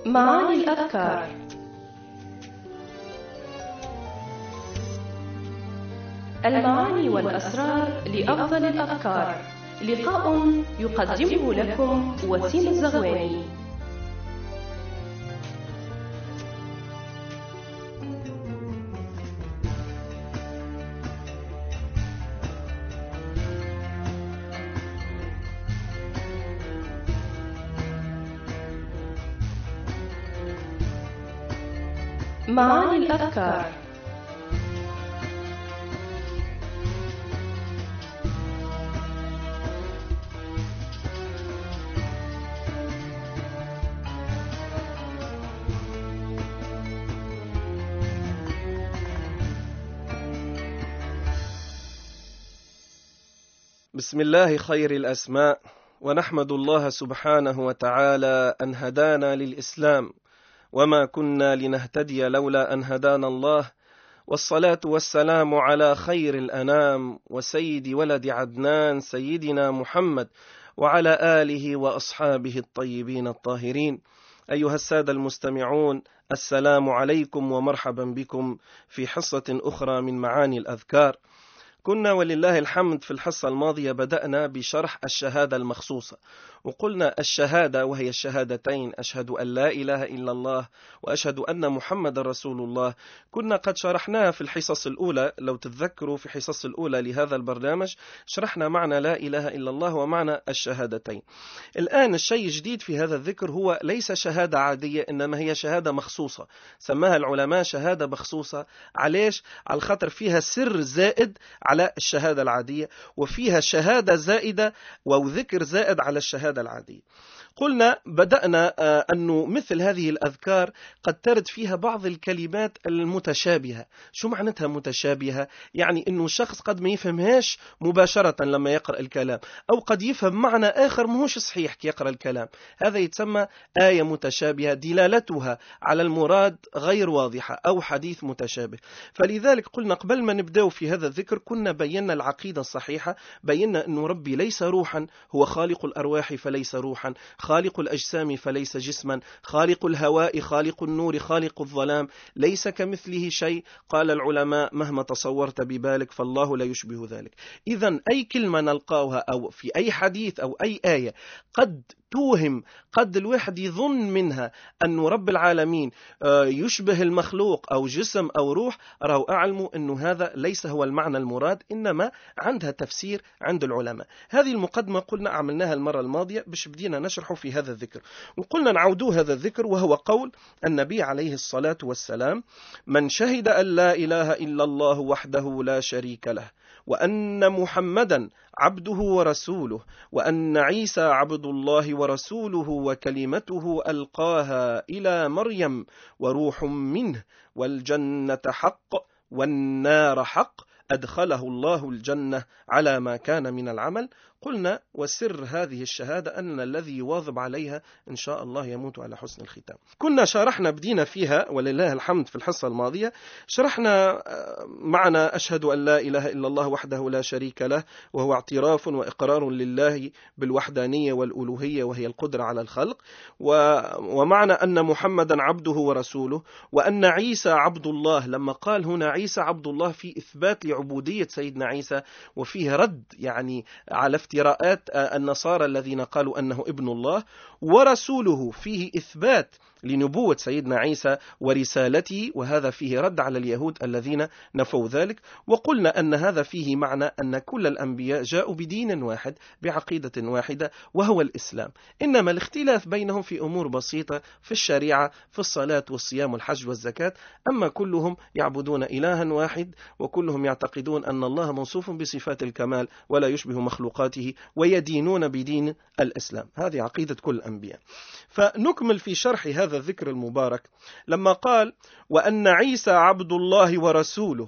معاني الأفكار. المعاني والأسرار لأفضل الأفكار. لقاء يقدمه لكم وسيم الزغواني. معاني الأفكار. بسم الله خير الأسماء، ونحمد الله سبحانه وتعالى أن هدانا للإسلام، وما كنا لنهتدي لولا أن هدانا الله، والصلاة والسلام على خير الأنام وسيد ولد عدنان سيدنا محمد وعلى آله وأصحابه الطيبين الطاهرين. أيها السادة المستمعون، السلام عليكم ومرحبا بكم في حصة أخرى من معاني الأذكار. كنا ولله الحمد في الحصة الماضية بدأنا بشرح الشهادة المخصوصة، وقلنا الشهادة وهي الشهادتين: أشهد أن لا إله إلا الله وأشهد أن محمد رسول الله. كنا قد شرحناها في الحصص الأولى، لو تتذكروا في الحصص الأولى لهذا البرنامج شرحنا معنى لا إله إلا الله ومعنى الشهادتين. الآن الشيء الجديد في هذا الذكر هو ليس شهادة عادية، إنما هي شهادة مخصوصة. سماها العلماء شهادة مخصوصة. عليش؟ على الخطر فيها سر زائد على الشهادة العادية، وفيها شهادة زائدة وذكر زائد على الشهادة العادية. قلنا بدأنا أنه مثل هذه الأذكار قد ترد فيها بعض الكلمات المتشابهة. شو معناتها متشابهة؟ يعني أنه شخص قد ما يفهمهاش مباشرة لما يقرأ الكلام، أو قد يفهم معنى آخر مهوش صحيح كي يقرأ الكلام. هذا يتسمى آية متشابهة، دلالتها على المراد غير واضحة، أو حديث متشابه. فلذلك قلنا قبل ما نبدأ في هذا الذكر كنا بينا العقيدة الصحيحة، بينا أنه ربي ليس روحا، هو خالق الأرواح فليس روحا، خالق الأجسام فليس جسما، خالق الهواء، خالق النور، خالق الظلام، ليس كمثله شيء. قال العلماء: مهما تصورت ببالك فالله لا يشبه ذلك. إذن أي كلمة نلقاها أو في أي حديث أو أي آية قد توهم، قد الواحد يظن منها أن رب العالمين يشبه المخلوق أو جسم أو روح، رأوا أعلموا أن هذا ليس هو المعنى المراد، إنما عندها تفسير عند العلماء. هذه المقدمة قلنا عملناها المرة الماضية باش بدينا نشرحه في هذا الذكر، وقلنا نعودوا هذا الذكر، وهو قول النبي عليه الصلاة والسلام: من شهد أن لا إله إلا الله وحده لا شريك له، وأن محمدا عبده ورسوله، وأن عيسى عبد الله ورسوله وكلمته ألقاها إلى مريم وروح منه، والجنة حق والنار حق، أدخله الله الجنة على ما كان من العمل. قلنا وسر هذه الشهادة أن الذي يواظب عليها إن شاء الله يموت على حسن الختام. كنا شرحنا بدينا فيها ولله الحمد في الحصة الماضية، شرحنا معنى أشهد أن لا إله إلا الله وحده لا شريك له، وهو اعتراف وإقرار لله بالوحدانية والألوهية وهي القدرة على الخلق، ومعنى أن محمدا عبده ورسوله، وأن عيسى عبد الله. لما قال هنا عيسى عبد الله في إثبات لعبودية سيدنا عيسى، وفيه رد يعني على افتراءات النصارى الذين قالوا أنه ابن الله. ورسوله فيه إثبات لنبوة سيدنا عيسى ورسالته، وهذا فيه رد على اليهود الذين نفوا ذلك. وقلنا أن هذا فيه معنى أن كل الأنبياء جاءوا بدين واحد بعقيدة واحدة وهو الإسلام، إنما الاختلاف بينهم في أمور بسيطة في الشريعة، في الصلاة والصيام والحج والزكاة، أما كلهم يعبدون إلها واحد، وكلهم يعتقدون أن الله موصوف بصفات الكمال ولا يشبه مخلوقاته، ويدينون بدين الإسلام. هذه عقيدة كل الأنبياء. فنكمل في شرح هذا الذكر المبارك لما قال: وأن عيسى عبد الله ورسوله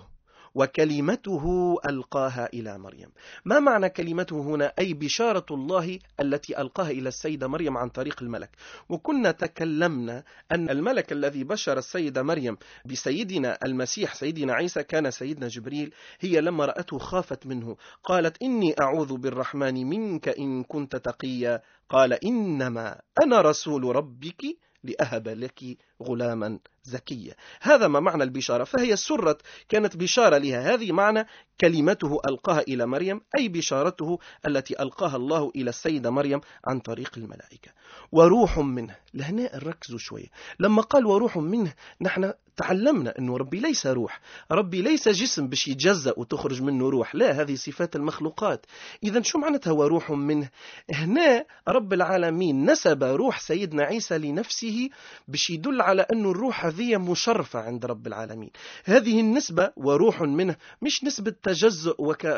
وكلمته ألقاها إلى مريم. ما معنى كلمته هنا؟ أي بشارة الله التي ألقاها إلى السيدة مريم عن طريق الملك. وكنا تكلمنا أن الملك الذي بشر السيدة مريم بسيدنا المسيح سيدنا عيسى كان سيدنا جبريل. هي لما رأته خافت منه، قالت: إني أعوذ بالرحمن منك إن كنت تقيا. قال: إنما أنا رسول ربك لأهب لك غلاما زكيا. هذا ما معنى البشارة. فهي سرت، كانت بشارة لها. هذه معنى كلمته ألقاها إلى مريم، أي بشارته التي ألقاها الله إلى السيدة مريم عن طريق الملائكة. وروح منه، لهنا نركزوا شوية. لما قال وروح منه، نحن تعلمنا أنه ربي ليس روح، ربي ليس جسم باش يتجزأ وتخرج منه روح، لا، هذه صفات المخلوقات. إذن شو معناتها وروح منه؟ هنا رب العالمين نسب روح سيدنا عيسى لنفسه باش يدل على أن الروح هذه مشرفة عند رب العالمين. هذه النسبة وروح منه مش نسبة تجزؤ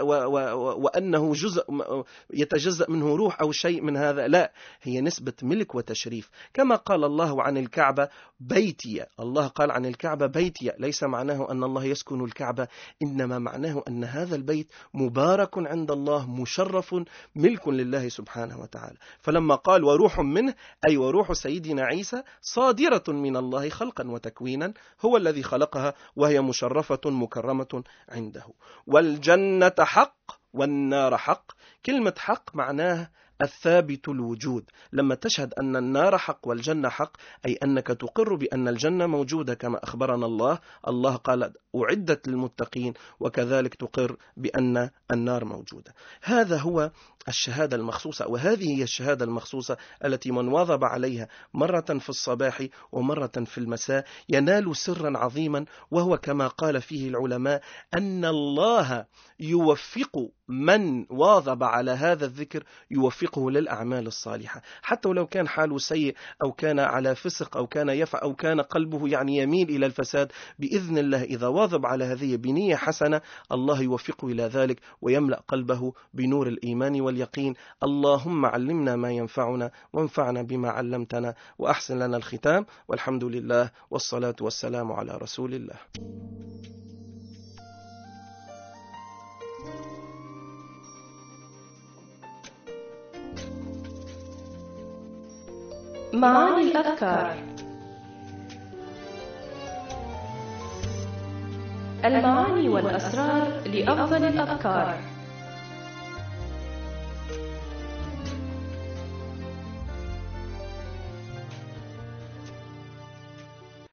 وأنه جزء يتجزأ منه روح أو شيء من هذا، لا، هي نسبة ملك وتشريف. كما قال الله عن الكعبة بيتي، الله قال عن الكعبة بيتي، ليس معناه أن الله يسكن الكعبة، إنما معناه أن هذا البيت مبارك عند الله، مشرف، ملك لله سبحانه وتعالى. فلما قال وروح منه، أي وروح سيدنا عيسى صادرة من الله خلقا وتكوينا، هو الذي خلقها وهي مشرفة مكرمة عنده. والجنة حق والنار حق. كلمة حق معناه الثابت الوجود. لما تشهد أن النار حق والجنة حق، أي أنك تقر بأن الجنة موجودة كما أخبرنا الله، الله قال أعدت للمتقين، وكذلك تقر بأن النار موجودة. هذا هو الشهادة المخصوصة، وهذه هي الشهادة المخصوصة التي من واظب عليها مرة في الصباح ومرة في المساء ينال سرا عظيما، وهو كما قال فيه العلماء أن الله يوفق من واظب على هذا الذكر، يوفقه للأعمال الصالحة، حتى ولو كان حاله سيء أو كان على فسق أو كان يفعل أو كان قلبه يميل إلى الفساد، بإذن الله إذا واظب على هذه بنية حسنة الله يوفقه إلى ذلك ويملأ قلبه بنور الإيمان واليقين. اللهم علمنا ما ينفعنا وانفعنا بما علمتنا، وأحسن لنا الختام، والحمد لله والصلاة والسلام على رسول الله. معاني الأذكار. المعاني والأسرار لأفضل الأذكار.